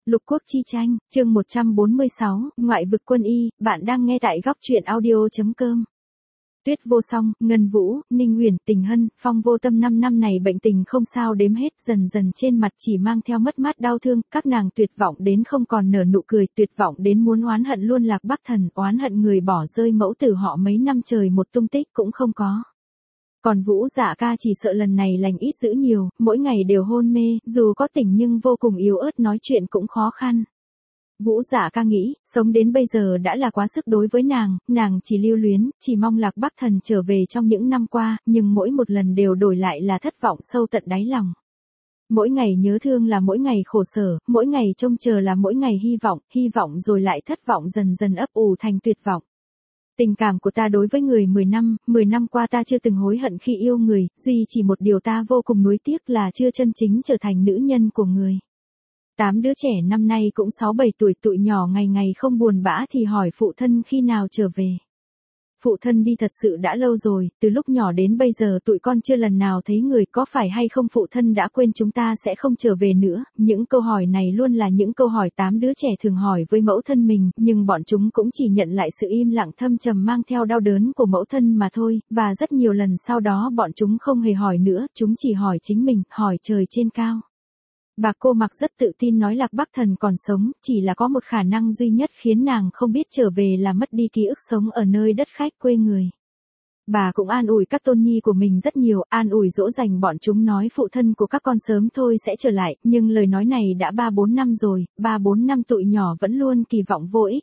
Lục quốc chi tranh, chương 146, ngoại vực quân y, bạn đang nghe tại góc truyện audio.com. Tuyết Vô Song, Ngân Vũ, Ninh Uyển, Tình Hân, Phong Vô Tâm 5 năm này bệnh tình không sao đếm hết, dần dần trên mặt chỉ mang theo mất mát đau thương, các nàng tuyệt vọng đến không còn nở nụ cười, tuyệt vọng đến muốn oán hận luôn Lạc Bắc Thần, oán hận người bỏ rơi mẫu tử họ mấy năm trời một tung tích cũng không có. Còn Vũ Dạ ca chỉ sợ lần này lành ít dữ nhiều, mỗi ngày đều hôn mê, dù có tỉnh nhưng vô cùng yếu ớt, nói chuyện cũng khó khăn. Vũ Dạ ca nghĩ, sống đến bây giờ đã là quá sức đối với nàng chỉ lưu luyến, chỉ mong Lạc Bắc Thần trở về trong những năm qua, nhưng mỗi một lần đều đổi lại là thất vọng sâu tận đáy lòng. Mỗi ngày nhớ thương là mỗi ngày khổ sở, mỗi ngày trông chờ là mỗi ngày hy vọng rồi lại thất vọng dần dần ấp ủ thành tuyệt vọng. Tình cảm của ta đối với người 10 năm qua ta chưa từng hối hận khi yêu người, duy chỉ một điều ta vô cùng nuối tiếc là chưa chân chính trở thành nữ nhân của người. 8 đứa trẻ năm nay cũng 6-7 tuổi, tụi nhỏ ngày ngày không buồn bã thì hỏi phụ thân khi nào trở về. Phụ thân đi thật sự đã lâu rồi, từ lúc nhỏ đến bây giờ tụi con chưa lần nào thấy người, có phải hay không phụ thân đã quên chúng ta sẽ không trở về nữa. Những câu hỏi này luôn là những câu hỏi 8 đứa trẻ thường hỏi với mẫu thân mình, nhưng bọn chúng cũng chỉ nhận lại sự im lặng thâm trầm mang theo đau đớn của mẫu thân mà thôi, và rất nhiều lần sau đó bọn chúng không hề hỏi nữa, chúng chỉ hỏi chính mình, hỏi trời trên cao. Bà cô Mặc rất tự tin nói Lạc Bắc Thần còn sống, chỉ là có một khả năng duy nhất khiến nàng không biết trở về là mất đi ký ức sống ở nơi đất khách quê người. Bà cũng an ủi các tôn nhi của mình rất nhiều, an ủi dỗ dành bọn chúng nói phụ thân của các con sớm thôi sẽ trở lại, nhưng lời nói này đã 3-4 năm rồi, 3-4 năm tụi nhỏ vẫn luôn kỳ vọng vô ích.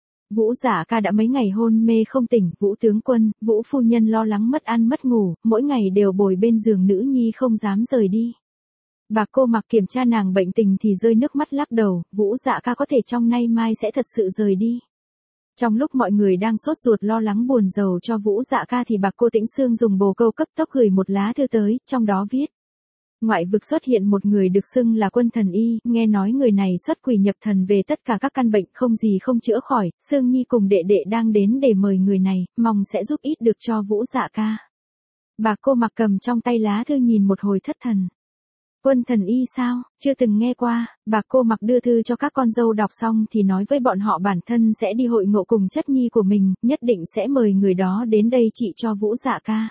Vũ Dạ ca đã mấy ngày hôn mê không tỉnh, Vũ tướng quân, Vũ phu nhân lo lắng mất ăn mất ngủ, mỗi ngày đều bồi bên giường nữ nhi không dám rời đi. Bà cô Mặc kiểm tra nàng bệnh tình thì rơi nước mắt lắc đầu, Vũ Dạ ca có thể trong nay mai sẽ thật sự rời đi. Trong lúc mọi người đang sốt ruột lo lắng buồn rầu cho Vũ Dạ ca thì bà cô Tĩnh Xương dùng bồ câu cấp tốc gửi một lá thư tới, trong đó viết. Ngoại vực xuất hiện một người được xưng là Quân Thần Y, nghe nói người này xuất quỷ nhập thần về tất cả các căn bệnh không gì không chữa khỏi, Sương Nhi cùng đệ đệ đang đến để mời người này, mong sẽ giúp ít được cho Vũ Dạ ca. Bà cô Mặc cầm trong tay lá thư nhìn một hồi thất thần. Quân Thần Y sao, chưa từng nghe qua. Bà cô Mặc đưa thư cho các con dâu đọc xong thì nói với bọn họ bản thân sẽ đi hội ngộ cùng chất nhi của mình, nhất định sẽ mời người đó đến đây trị cho Vũ Dạ ca.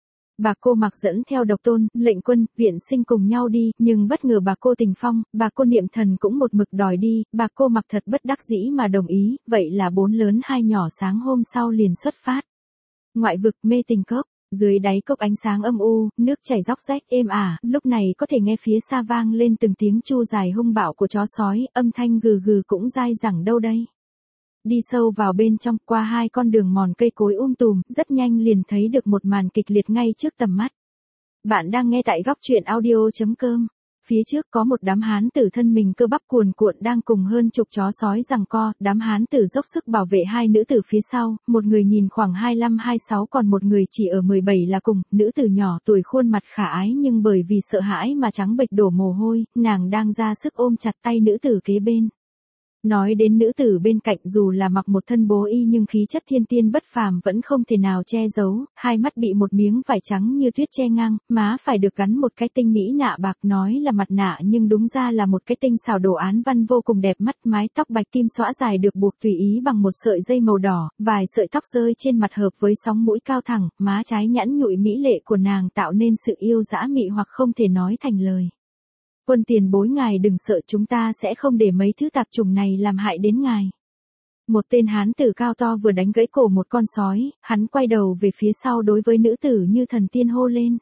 Bà cô Mặc dẫn theo Độc Tôn, Lệnh Quân, Viện Sinh cùng nhau đi, nhưng bất ngờ bà cô Tình Phong, bà cô Niệm Thần cũng một mực đòi đi, bà cô Mặc thật bất đắc dĩ mà đồng ý, vậy là 4 lớn 2 nhỏ sáng hôm sau liền xuất phát. Ngoại vực Mê Tình Cốc. Dưới đáy cốc ánh sáng âm u, nước chảy róc rách êm ả, lúc này có thể nghe phía xa vang lên từng tiếng chu dài hung bạo của chó sói, âm thanh gừ gừ cũng dai dẳng đâu đây. Đi sâu vào bên trong, qua 2 con đường mòn cây cối tùm, rất nhanh liền thấy được một màn kịch liệt ngay trước tầm mắt. Bạn đang nghe tại góc truyện audio.com. Phía trước có một đám hán tử thân mình cơ bắp cuồn cuộn đang cùng hơn chục chó sói giằng co, đám hán tử dốc sức bảo vệ 2 nữ tử phía sau, một người nhìn khoảng 25-26 còn một người chỉ ở 17 là cùng, nữ tử nhỏ tuổi khuôn mặt khả ái nhưng bởi vì sợ hãi mà trắng bệch đổ mồ hôi, nàng đang ra sức ôm chặt tay nữ tử kế bên. Nói đến nữ tử bên cạnh dù là mặc một thân bố y nhưng khí chất thiên tiên bất phàm vẫn không thể nào che giấu, 2 mắt bị một miếng vải trắng như tuyết che ngang, má phải được gắn một cái tinh mỹ nạ bạc nói là mặt nạ nhưng đúng ra là một cái tinh xảo đồ án văn vô cùng đẹp mắt, mái tóc bạch kim xõa dài được buộc tùy ý bằng một sợi dây màu đỏ, vài sợi tóc rơi trên mặt hợp với sóng mũi cao thẳng, má trái nhẵn nhụi mỹ lệ của nàng tạo nên sự yêu dã mị hoặc không thể nói thành lời. Quân tiền bối ngài đừng sợ, chúng ta sẽ không để mấy thứ tạp chủng này làm hại đến ngài. Một tên hán tử cao to vừa đánh gãy cổ một con sói, hắn quay đầu về phía sau đối với nữ tử như thần tiên hô lên.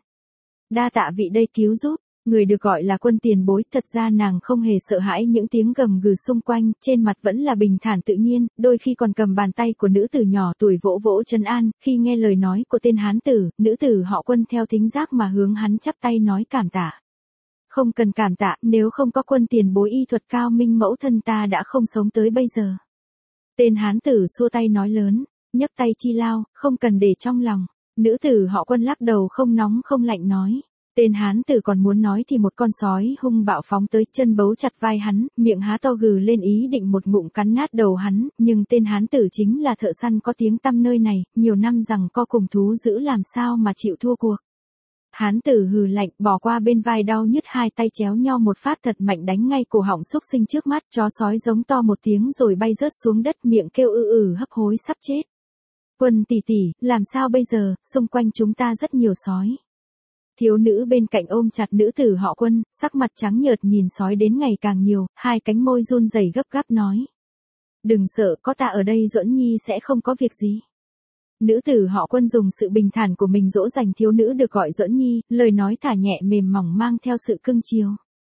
Đa tạ vị đây cứu giúp, người được gọi là Quân tiền bối, thật ra nàng không hề sợ hãi những tiếng gầm gừ xung quanh, trên mặt vẫn là bình thản tự nhiên, đôi khi còn cầm bàn tay của nữ tử nhỏ tuổi vỗ vỗ trấn an, khi nghe lời nói của tên hán tử, nữ tử họ Quân theo thính giác mà hướng hắn chắp tay nói cảm tạ. Không cần cảm tạ, nếu không có Quân tiền bối y thuật cao minh mẫu thân ta đã không sống tới bây giờ. Tên hán tử xua tay nói lớn, nhấc tay chi lao, không cần để trong lòng. Nữ tử họ Quân lắc đầu không nóng không lạnh nói. Tên hán tử còn muốn nói thì một con sói hung bạo phóng tới, chân bấu chặt vai hắn, miệng há to gừ lên ý định một ngụm cắn nát đầu hắn, nhưng tên hán tử chính là thợ săn có tiếng tăm nơi này, nhiều năm rằng co cùng thú dữ làm sao mà chịu thua cuộc. Hán tử hừ lạnh, bỏ qua bên vai đau nhức, hai tay chéo nhau một phát thật mạnh đánh ngay cổ họng xúc sinh trước mắt, chó sói giống to một tiếng rồi bay rớt xuống đất, miệng kêu hấp hối sắp chết. Quân tỷ tỷ, làm sao bây giờ, xung quanh chúng ta rất nhiều sói. Thiếu nữ bên cạnh ôm chặt nữ tử họ Quân, sắc mặt trắng nhợt nhìn sói đến ngày càng nhiều, hai cánh môi run rẩy gấp gáp nói. Đừng sợ, có ta ở đây Duẫn Nhi sẽ không có việc gì. Nữ tử họ Quân dùng sự bình thản của mình dỗ dành thiếu nữ được gọi Duẫn Nhi, lời nói thả nhẹ mềm mỏng mang theo sự cưng chiều.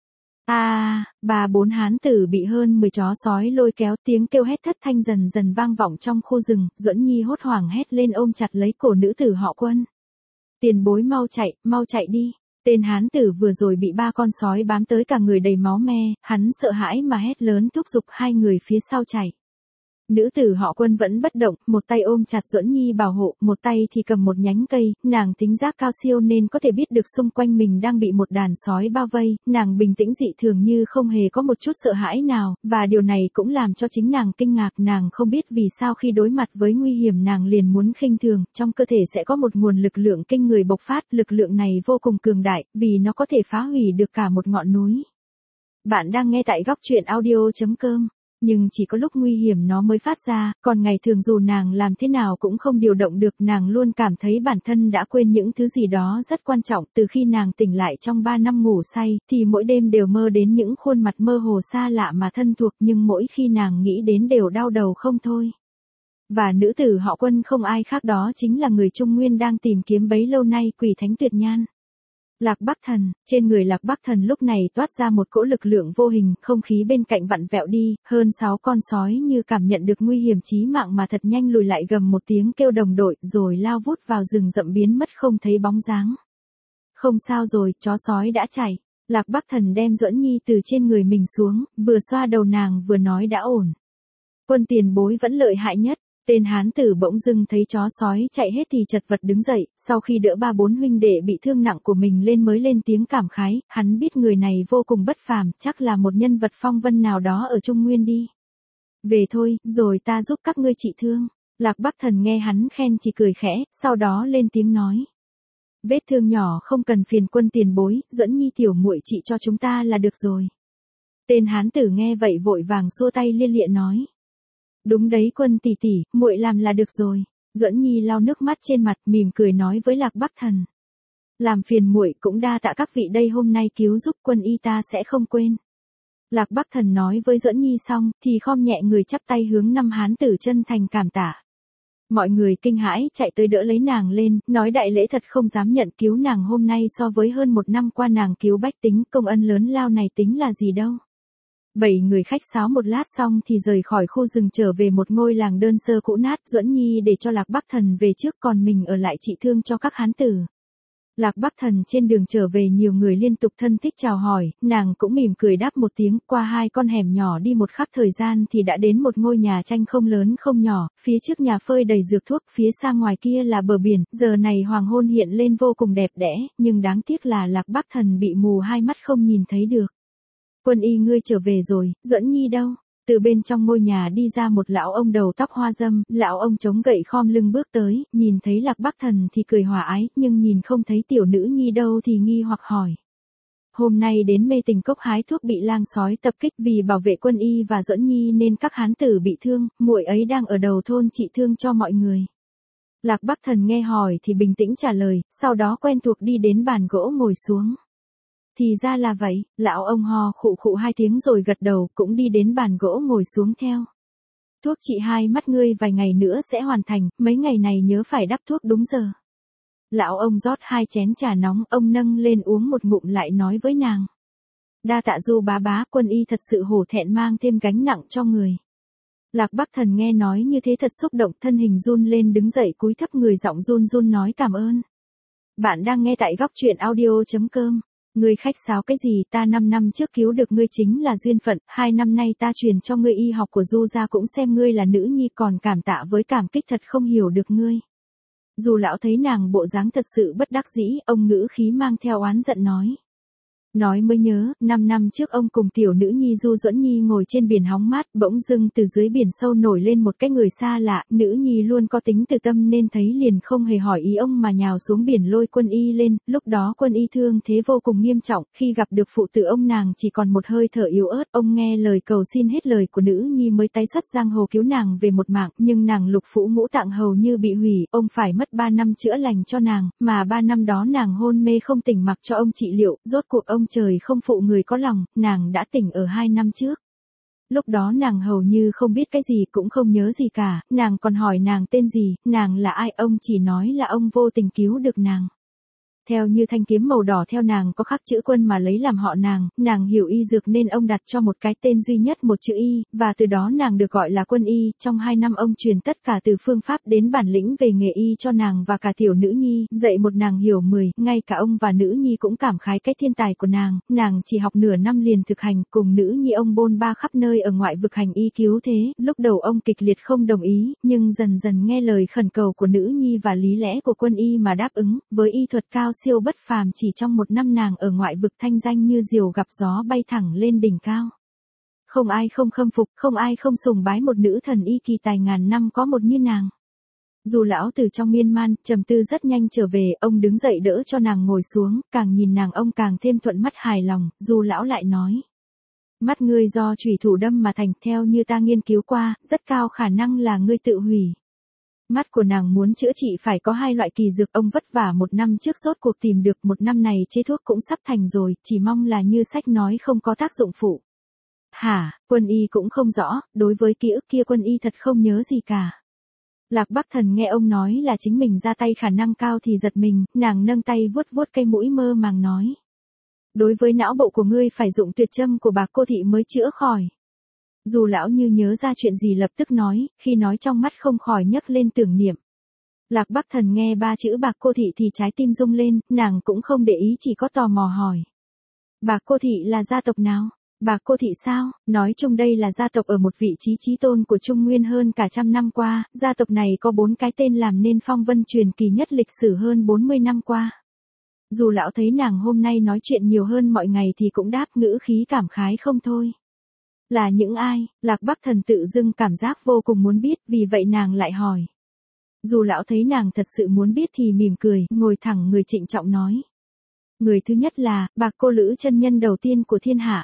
Ba bốn hán tử bị hơn 10 chó sói lôi kéo, tiếng kêu hét thất thanh dần dần vang vọng trong khu rừng, Duẫn Nhi hốt hoảng hét lên ôm chặt lấy cổ nữ tử họ Quân. Tiền bối mau chạy đi. Tên hán tử vừa rồi bị 3 con sói bám tới cả người đầy máu me, hắn sợ hãi mà hét lớn thúc giục hai người phía sau chạy. Nữ tử họ Quân vẫn bất động, một tay ôm chặt Duẫn Nhi bảo hộ, một tay thì cầm một nhánh cây, nàng tính giác cao siêu nên có thể biết được xung quanh mình đang bị một đàn sói bao vây, nàng bình tĩnh dị thường như không hề có một chút sợ hãi nào, và điều này cũng làm cho chính nàng kinh ngạc, nàng không biết vì sao khi đối mặt với nguy hiểm nàng liền muốn khinh thường, trong cơ thể sẽ có một nguồn lực lượng kinh người bộc phát, lực lượng này vô cùng cường đại, vì nó có thể phá hủy được cả một ngọn núi. Bạn đang nghe tại góc truyện audio.com. Nhưng chỉ có lúc nguy hiểm nó mới phát ra, còn ngày thường dù nàng làm thế nào cũng không điều động được, nàng luôn cảm thấy bản thân đã quên những thứ gì đó rất quan trọng. Từ khi nàng tỉnh lại trong 3 năm ngủ say, thì mỗi đêm đều mơ đến những khuôn mặt mơ hồ xa lạ mà thân thuộc, nhưng mỗi khi nàng nghĩ đến đều đau đầu không thôi. Và nữ tử họ Quân không ai khác đó chính là người Trung Nguyên đang tìm kiếm bấy lâu nay, Quỷ Thánh Tuyệt Nhan. Lạc Bắc Thần, trên người Lạc Bắc Thần lúc này toát ra một cỗ lực lượng vô hình, không khí bên cạnh vặn vẹo đi, hơn 6 con sói như cảm nhận được nguy hiểm chí mạng mà thật nhanh lùi lại gầm một tiếng kêu đồng đội, rồi lao vút vào rừng rậm biến mất không thấy bóng dáng. Không sao rồi, chó sói đã chạy. Lạc Bắc Thần đem Duẫn Nhi từ trên người mình xuống, vừa xoa đầu nàng vừa nói đã ổn. Quân tiền bối vẫn lợi hại nhất. Tên hán tử bỗng dưng thấy chó sói chạy hết thì chật vật đứng dậy, sau khi đỡ 3-4 huynh đệ bị thương nặng của mình lên mới lên tiếng cảm khái, hắn biết người này vô cùng bất phàm, chắc là một nhân vật phong vân nào đó ở Trung Nguyên đi. Về thôi, rồi ta giúp các ngươi trị thương. Lạc Bắc Thần nghe hắn khen chỉ cười khẽ, sau đó lên tiếng nói. Vết thương nhỏ không cần phiền quân tiền bối, Duẫn Nhi tiểu muội trị cho chúng ta là được rồi. Tên hán tử nghe vậy vội vàng xua tay lia lịa nói. Đúng đấy Quân tỷ tỷ, muội làm là được rồi. Duẫn Nhi lau nước mắt trên mặt, mỉm cười nói với Lạc Bắc Thần. Làm phiền muội, cũng đa tạ các vị đây hôm nay cứu giúp, quân y ta sẽ không quên. Lạc Bắc Thần nói với Duẫn Nhi xong, thì khom nhẹ người chắp tay hướng 5 hán tử chân thành cảm tạ. Mọi người kinh hãi chạy tới đỡ lấy nàng lên, nói đại lễ thật không dám nhận, cứu nàng hôm nay so với hơn 1 năm qua nàng cứu bách tính, công ân lớn lao này tính là gì đâu. 7 người khách sáo một lát xong thì rời khỏi khu rừng trở về một ngôi làng đơn sơ cũ nát, Duẫn Nhi để cho Lạc Bắc Thần về trước, còn mình ở lại trị thương cho các hán tử. Lạc Bắc Thần trên đường trở về nhiều người liên tục thân thích chào hỏi, nàng cũng mỉm cười đáp một tiếng, qua 2 con hẻm nhỏ đi một khắc thời gian thì đã đến một ngôi nhà tranh không lớn không nhỏ, phía trước nhà phơi đầy dược thuốc, phía xa ngoài kia là bờ biển, giờ này hoàng hôn hiện lên vô cùng đẹp đẽ, nhưng đáng tiếc là Lạc Bắc Thần bị mù 2 mắt không nhìn thấy được. Quân y ngươi trở về rồi, Duẫn Nhi đâu? Từ bên trong ngôi nhà đi ra một lão ông đầu tóc hoa râm, lão ông chống gậy khom lưng bước tới, nhìn thấy Lạc Bắc Thần thì cười hòa ái, nhưng nhìn không thấy tiểu nữ nhi đâu thì nghi hoặc hỏi. Hôm nay đến Mê Tình Cốc hái thuốc bị lang sói tập kích, vì bảo vệ quân y và Duẫn Nhi nên các hán tử bị thương, muội ấy đang ở đầu thôn trị thương cho mọi người. Lạc Bắc Thần nghe hỏi thì bình tĩnh trả lời, sau đó quen thuộc đi đến bàn gỗ ngồi xuống. Thì ra là vậy, lão ông ho khụ khụ 2 tiếng rồi gật đầu, cũng đi đến bàn gỗ ngồi xuống theo. Thuốc trị 2 mắt ngươi vài ngày nữa sẽ hoàn thành, mấy ngày này nhớ phải đắp thuốc đúng giờ. Lão ông rót 2 chén trà nóng, ông nâng lên uống một ngụm lại nói với nàng. Đa tạ Du bá, quân y thật sự hổ thẹn mang thêm gánh nặng cho người. Lạc Bắc Thần nghe nói như thế thật xúc động, thân hình run lên đứng dậy cúi thấp người, giọng run run nói cảm ơn. Bạn đang nghe tại góc truyện audio.com. Ngươi khách sáo cái gì, ta 5 năm trước cứu được ngươi chính là duyên phận, 2 năm nay ta truyền cho ngươi y học của Du gia cũng xem ngươi là nữ nhi, còn cảm tạ với cảm kích thật không hiểu được ngươi. Dù lão thấy nàng bộ dáng thật sự bất đắc dĩ, ông ngữ khí mang theo oán giận nói. Nói mới nhớ, 5 năm trước ông cùng tiểu nữ nhi Du Duẫn Nhi ngồi trên biển hóng mát, bỗng dưng từ dưới biển sâu nổi lên một cái người xa lạ, nữ nhi luôn có tính từ tâm nên thấy liền không hề hỏi ý ông mà nhào xuống biển lôi Quân Y lên, lúc đó Quân Y thương thế vô cùng nghiêm trọng, khi gặp được phụ tử ông nàng chỉ còn một hơi thở yếu ớt, ông nghe lời cầu xin hết lời của nữ nhi mới tái xuất giang hồ cứu nàng về một mạng, nhưng nàng lục phủ ngũ tạng hầu như bị hủy, ông phải mất 3 năm chữa lành cho nàng, mà 3 năm đó nàng hôn mê không tỉnh mặc cho ông trị liệu, rốt cuộc ông trời không phụ người có lòng, nàng đã tỉnh ở 2 năm trước. Lúc đó nàng hầu như không biết cái gì cũng không nhớ gì cả, nàng còn hỏi nàng tên gì, nàng là ai, ông chỉ nói là ông vô tình cứu được nàng. Theo như thanh kiếm màu đỏ theo nàng có khắc chữ Quân mà lấy làm họ nàng hiểu y dược nên ông đặt cho một cái tên duy nhất một chữ Y, và từ đó nàng được gọi là Quân Y. Trong 2 năm ông truyền tất cả từ phương pháp đến bản lĩnh về nghề y cho nàng và cả tiểu nữ nhi, dạy một nàng hiểu 10, ngay cả ông và nữ nhi cũng cảm khái cái thiên tài của nàng chỉ học nửa năm liền thực hành, cùng nữ nhi ông bôn ba khắp nơi ở ngoại vực hành y cứu thế, lúc đầu ông kịch liệt không đồng ý, nhưng dần dần nghe lời khẩn cầu của nữ nhi và lý lẽ của Quân Y mà đáp ứng, với y thuật cao siêu bất phàm chỉ trong 1 năm nàng ở ngoại vực thanh danh như diều gặp gió bay thẳng lên đỉnh cao. Không ai không khâm phục, không ai không sùng bái một nữ thần y kỳ tài ngàn năm có một như nàng. Dù lão từ trong miên man, trầm tư rất nhanh trở về, ông đứng dậy đỡ cho nàng ngồi xuống, càng nhìn nàng ông càng thêm thuận mắt hài lòng, dù lão lại nói. Mắt ngươi do chủy thủ đâm mà thành, theo như ta nghiên cứu qua, rất cao khả năng là ngươi tự hủy. Mắt của nàng muốn chữa trị phải có 2 loại kỳ dược, ông vất vả 1 năm trước rốt cuộc tìm được, 1 năm này chế thuốc cũng sắp thành rồi, chỉ mong là như sách nói không có tác dụng phụ. Hả, Quân Y cũng không rõ, đối với ký ức kia Quân Y thật không nhớ gì cả. Lạc Bắc Thần nghe ông nói là chính mình ra tay khả năng cao thì giật mình, nàng nâng tay vuốt vuốt cây mũi mơ màng nói. Đối với não bộ của ngươi phải dụng tuyệt châm của bà cô thị mới chữa khỏi. Dù lão như nhớ ra chuyện gì lập tức nói, khi nói trong mắt không khỏi nhấc lên tưởng niệm. Lạc Bắc Thần nghe 3 chữ bạc cô thị thì trái tim rung lên, nàng cũng không để ý chỉ có tò mò hỏi. Bạc cô thị là gia tộc nào? Bạc cô thị sao? Nói chung đây là gia tộc ở một vị trí chí tôn của Trung Nguyên hơn cả 100 năm qua, gia tộc này có 4 cái tên làm nên phong vân truyền kỳ nhất lịch sử hơn 40 năm qua. Dù lão thấy nàng hôm nay nói chuyện nhiều hơn mọi ngày thì cũng đáp ngữ khí cảm khái không thôi. Là những ai? Lạc Bắc Thần tự dưng cảm giác vô cùng muốn biết, vì vậy nàng lại hỏi. Dù lão thấy nàng thật sự muốn biết thì mỉm cười, ngồi thẳng người trịnh trọng nói. Người thứ nhất là, Bạc Cô Lữ chân nhân đầu tiên của thiên hạ.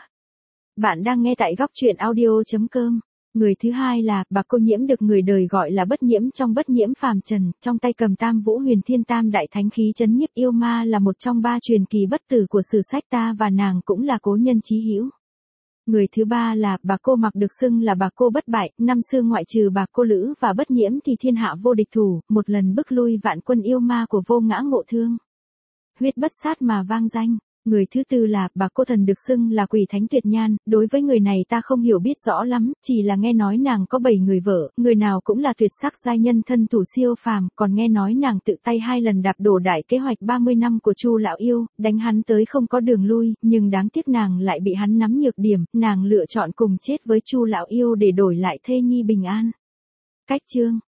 Bạn đang nghe tại góc truyện audio.com. Người thứ hai là, Bạc Cô Nhiễm được người đời gọi là bất nhiễm trong bất nhiễm phàm trần, trong tay cầm Tam Vũ Huyền Thiên Tam đại thánh khí trấn nhiếp yêu ma là một trong 3 truyền kỳ bất tử của sử sách ta và nàng cũng là cố nhân chí hữu. Người thứ ba là, Bạc Cô Mặc được xưng là Bạc Cô bất bại, năm xưa ngoại trừ Bạc Cô Lữ và bất nhiễm thì thiên hạ vô địch thủ, một lần bức lui vạn quân yêu ma của Vô Ngã Ngộ Thương. Huyết bất sát mà vang danh. Người thứ tư là, Bạc Cô Thần được xưng là Quỷ Thánh Tuyệt Nhan, đối với người này ta không hiểu biết rõ lắm, chỉ là nghe nói nàng có 7 người vợ, người nào cũng là tuyệt sắc giai nhân thân thủ siêu phàm, còn nghe nói nàng tự tay 2 lần đạp đổ đại kế hoạch 30 năm của Chu lão yêu, đánh hắn tới không có đường lui, nhưng đáng tiếc nàng lại bị hắn nắm nhược điểm, nàng lựa chọn cùng chết với Chu lão yêu để đổi lại thê nhi bình an. Cách chương